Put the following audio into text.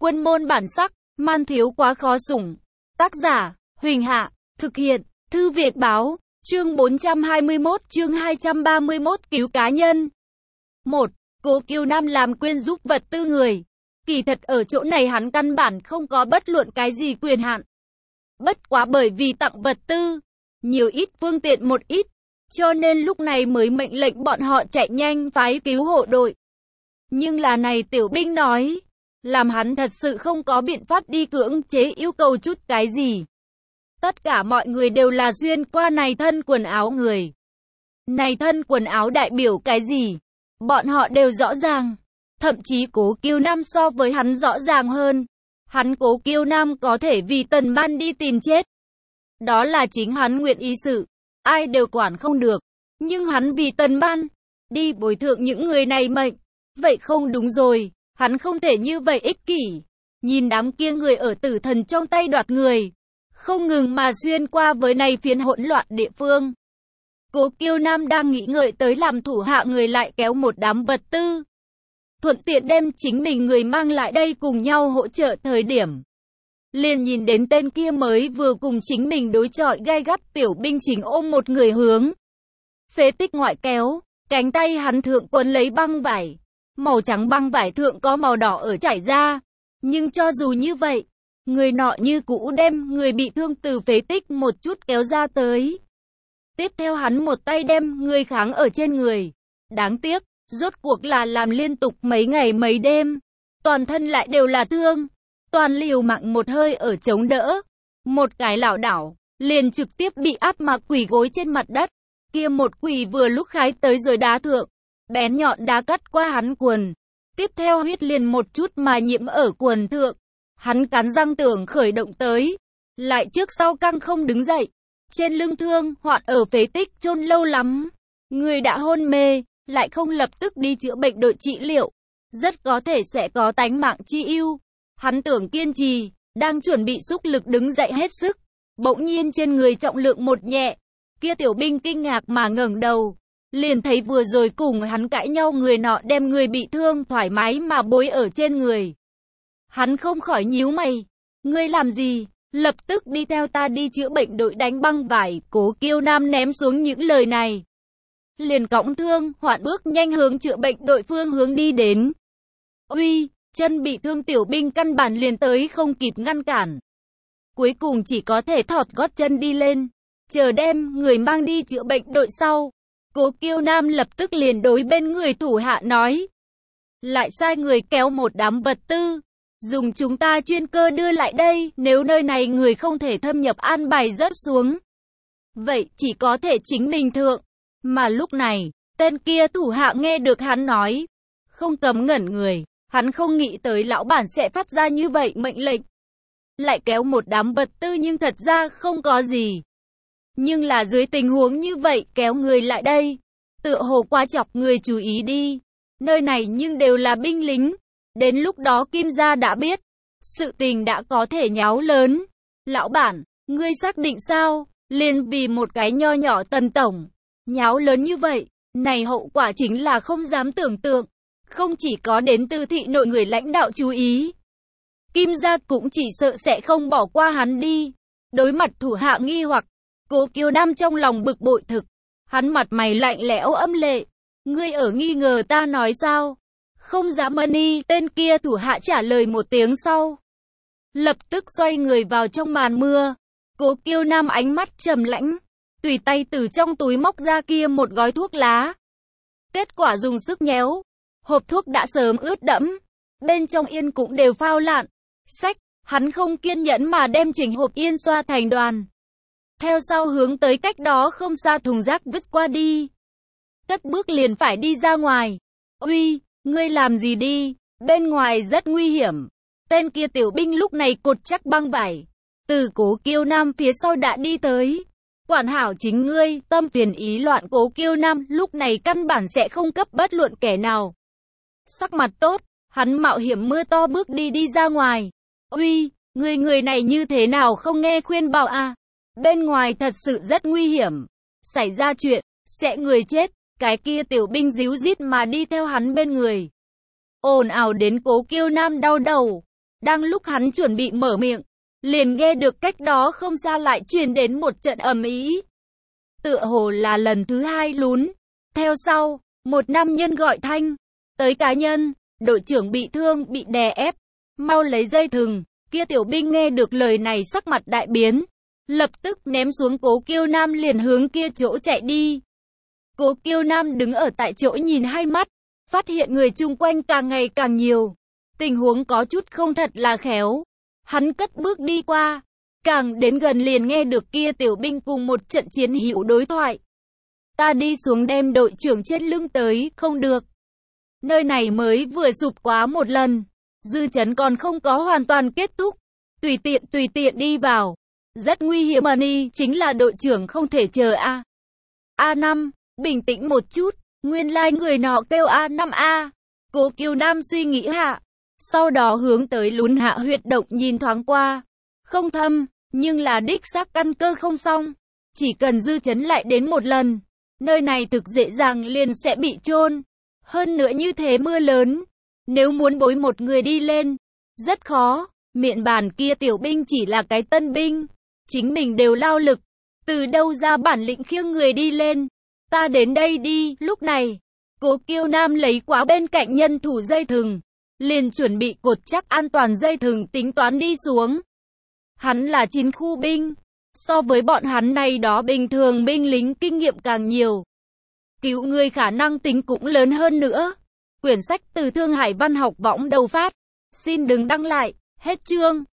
Quân môn bản sắc, man thiếu quá khó sủng. Tác giả, Huỳnh Hạ, thực hiện, Thư Việt Báo, chương 421, chương 231, cứu cá nhân. 1. Cố Kiều Nam làm quyên giúp vật tư người. Kỳ thật ở chỗ này hắn căn bản không có bất luận cái gì quyền hạn. Bất quá bởi vì tặng vật tư, nhiều ít phương tiện một ít, cho nên lúc này mới mệnh lệnh bọn họ chạy nhanh phái cứu hộ đội. Nhưng là này Tiểu binh nói, làm hắn thật sự không có biện pháp đi cưỡng chế yêu cầu chút cái gì. Tất cả mọi người đều là xuyên qua này thân quần áo người. Này thân quần áo đại biểu cái gì? Bọn họ đều rõ ràng. Thậm chí Cố Kiều Nam so với hắn rõ ràng hơn. Hắn Cố Kiều Nam có thể vì Tần Ban đi tìm chết. Đó là chính hắn nguyện ý sự. Ai đều quản không được. Nhưng hắn vì Tần Ban đi bồi thường những người này mệnh. Vậy không đúng rồi. Hắn không thể như vậy ích kỷ. Nhìn đám kia người ở Tử Thần trong tay đoạt người. Không ngừng mà xuyên qua với này phiến hỗn loạn địa phương. Cố Kiều Nam đang nghĩ ngợi tới làm thủ hạ người lại kéo một đám vật tư. Thuận tiện đem chính mình người mang lại đây cùng nhau hỗ trợ thời điểm. Liền nhìn đến tên kia mới vừa cùng chính mình đối chọi gay gắt tiểu binh chính ôm một người hướng. Phế tích ngoại kéo, cánh tay hắn thượng quấn lấy băng vải. Màu trắng băng vải thượng có màu đỏ ở chảy ra. Nhưng cho dù như vậy, người nọ như cũ đem người bị thương từ phế tích một chút kéo ra tới. Tiếp theo hắn một tay đem người kháng ở trên người. Đáng tiếc, rốt cuộc là làm liên tục mấy ngày mấy đêm. Toàn thân lại đều là thương. Toàn liều mạng một hơi ở chống đỡ. Một cái lảo đảo, liền trực tiếp bị áp mà quỳ gối trên mặt đất. Kia một quỳ vừa lúc khái tới rồi đá thượng. Bén nhọn đá cắt qua hắn quần. Tiếp theo huyết liền một chút mà nhiễm ở quần thượng. Hắn cắn răng tưởng khởi động tới. Lại trước sau căng không đứng dậy. Trên lưng thương, hoạn ở phế tích chôn lâu lắm. Người đã hôn mê, lại không lập tức đi chữa bệnh đội trị liệu. Rất có thể sẽ có tánh mạng chi ưu. Hắn tưởng kiên trì, đang chuẩn bị xúc lực đứng dậy hết sức. Bỗng nhiên trên người trọng lượng một nhẹ. Kia tiểu binh kinh ngạc mà ngẩng đầu. Liền thấy vừa rồi cùng hắn cãi nhau người nọ đem người bị thương thoải mái mà bối ở trên người. Hắn không khỏi nhíu mày. Ngươi làm gì? Lập tức đi theo ta đi chữa bệnh đội đánh băng vải. Cố Kiều Nam ném xuống những lời này. Liền cõng thương, hoạn bước nhanh hướng chữa bệnh đội phương hướng đi đến. Uy, chân bị thương tiểu binh căn bản liền tới không kịp ngăn cản. Cuối cùng chỉ có thể thọt gót chân đi lên. Chờ đem người mang đi chữa bệnh đội sau. Cố Kiều Nam lập tức liền đối bên người thủ hạ nói. Lại sai người kéo một đám vật tư. Dùng chúng ta chuyên cơ đưa lại đây, nếu nơi này người không thể thâm nhập an bài rớt xuống. Vậy chỉ có thể chính mình thượng. Mà lúc này, tên kia thủ hạ nghe được hắn nói. Không cấm ngẩn người, hắn không nghĩ tới lão bản sẽ phát ra như vậy mệnh lệnh. Lại kéo một đám vật tư nhưng thật ra không có gì. Nhưng là dưới tình huống như vậy kéo người lại đây. Tựa hồ quá chọc người chú ý đi. Nơi này nhưng đều là binh lính. Đến lúc đó Kim gia đã biết. Sự tình đã có thể nháo lớn. Lão bản, ngươi xác định sao? Liền vì một cái nho nhỏ Tần tổng. Nháo lớn như vậy. Này hậu quả chính là không dám tưởng tượng. Không chỉ có đến từ thị nội người lãnh đạo chú ý. Kim gia cũng chỉ sợ sẽ không bỏ qua hắn đi. Đối mặt thủ hạ nghi hoặc. Cố Kiều Nam trong lòng bực bội thực. Hắn mặt mày lạnh lẽo âm lệ. Ngươi ở nghi ngờ ta nói sao? Không dám ân y. Tên kia thủ hạ trả lời một tiếng sau. Lập tức xoay người vào trong màn mưa. Cố Kiều Nam ánh mắt trầm lãnh. Tùy tay từ trong túi móc ra kia một gói thuốc lá. Kết quả dùng sức nhéo. Hộp thuốc đã sớm ướt đẫm. Bên trong yên cũng đều phao lạn. Xách, hắn không kiên nhẫn mà đem chỉnh hộp yên xoa thành đoàn. Theo sau hướng tới cách đó không xa thùng rác vứt qua đi. Cất bước liền phải đi ra ngoài. Uy, ngươi làm gì đi? Bên ngoài rất nguy hiểm. Tên kia tiểu binh lúc này cột chắc băng vải. Từ Cố Kiều Nam phía sau đã đi tới. Quản hảo chính ngươi, tâm phiền ý loạn Cố Kiều Nam lúc này căn bản sẽ không cấp bất luận kẻ nào. Sắc mặt tốt, hắn mạo hiểm mưa to bước đi ra ngoài. Uy, người này như thế nào không nghe khuyên bảo à? Bên ngoài thật sự rất nguy hiểm. Xảy ra chuyện, sẽ người chết. Cái kia tiểu binh díu dít mà đi theo hắn bên người. Ồn ào đến Cố Kiều Nam đau đầu. Đang lúc hắn chuẩn bị mở miệng, liền nghe được cách đó không xa lại truyền đến một trận ầm ĩ. Tựa hồ là lần thứ hai lún. Theo sau, một nam nhân gọi thanh, tới cá nhân, đội trưởng bị thương, bị đè ép, mau lấy dây thừng. Kia tiểu binh nghe được lời này sắc mặt đại biến, lập tức ném xuống Cố Kiêu Nam liền hướng kia chỗ chạy đi. Cố Kiêu Nam đứng ở tại chỗ nhìn hai mắt, phát hiện người chung quanh càng ngày càng nhiều. Tình huống có chút không thật là khéo. Hắn cất bước đi qua, càng đến gần liền nghe được kia tiểu binh cùng một trận chiến hữu đối thoại. Ta đi xuống đem đội trưởng trên lưng tới, không được. Nơi này mới vừa sụp quá một lần, dư chấn còn không có hoàn toàn kết thúc. Tùy tiện đi vào. Rất nguy hiểm mà đi, chính là đội trưởng không thể chờ a. A5, bình tĩnh một chút, nguyên lai người nọ kêu A5A. Cố Kiều Nam suy nghĩ hạ, sau đó hướng tới lún hạ huyệt động nhìn thoáng qua. Không thâm, nhưng là đích xác căn cơ không xong. Chỉ cần dư chấn lại đến một lần, nơi này thực dễ dàng liền sẽ bị chôn. Hơn nữa như thế mưa lớn, nếu muốn bối một người đi lên, rất khó. Miệng bàn kia tiểu binh chỉ là cái tân binh, chính mình đều lao lực, từ đâu ra bản lĩnh khiêng người đi lên. Ta đến đây đi. Lúc này, Cố Kiêu Nam lấy quá bên cạnh nhân thủ dây thừng, liền chuẩn bị cột chắc an toàn dây thừng tính toán đi xuống. Hắn là chiến khu binh, so với bọn hắn này đó bình thường binh lính kinh nghiệm càng nhiều. Cứu người khả năng tính cũng lớn hơn nữa. Quyển sách từ Thương Hải Văn học võng đầu phát. Xin đừng đăng lại. Hết chương.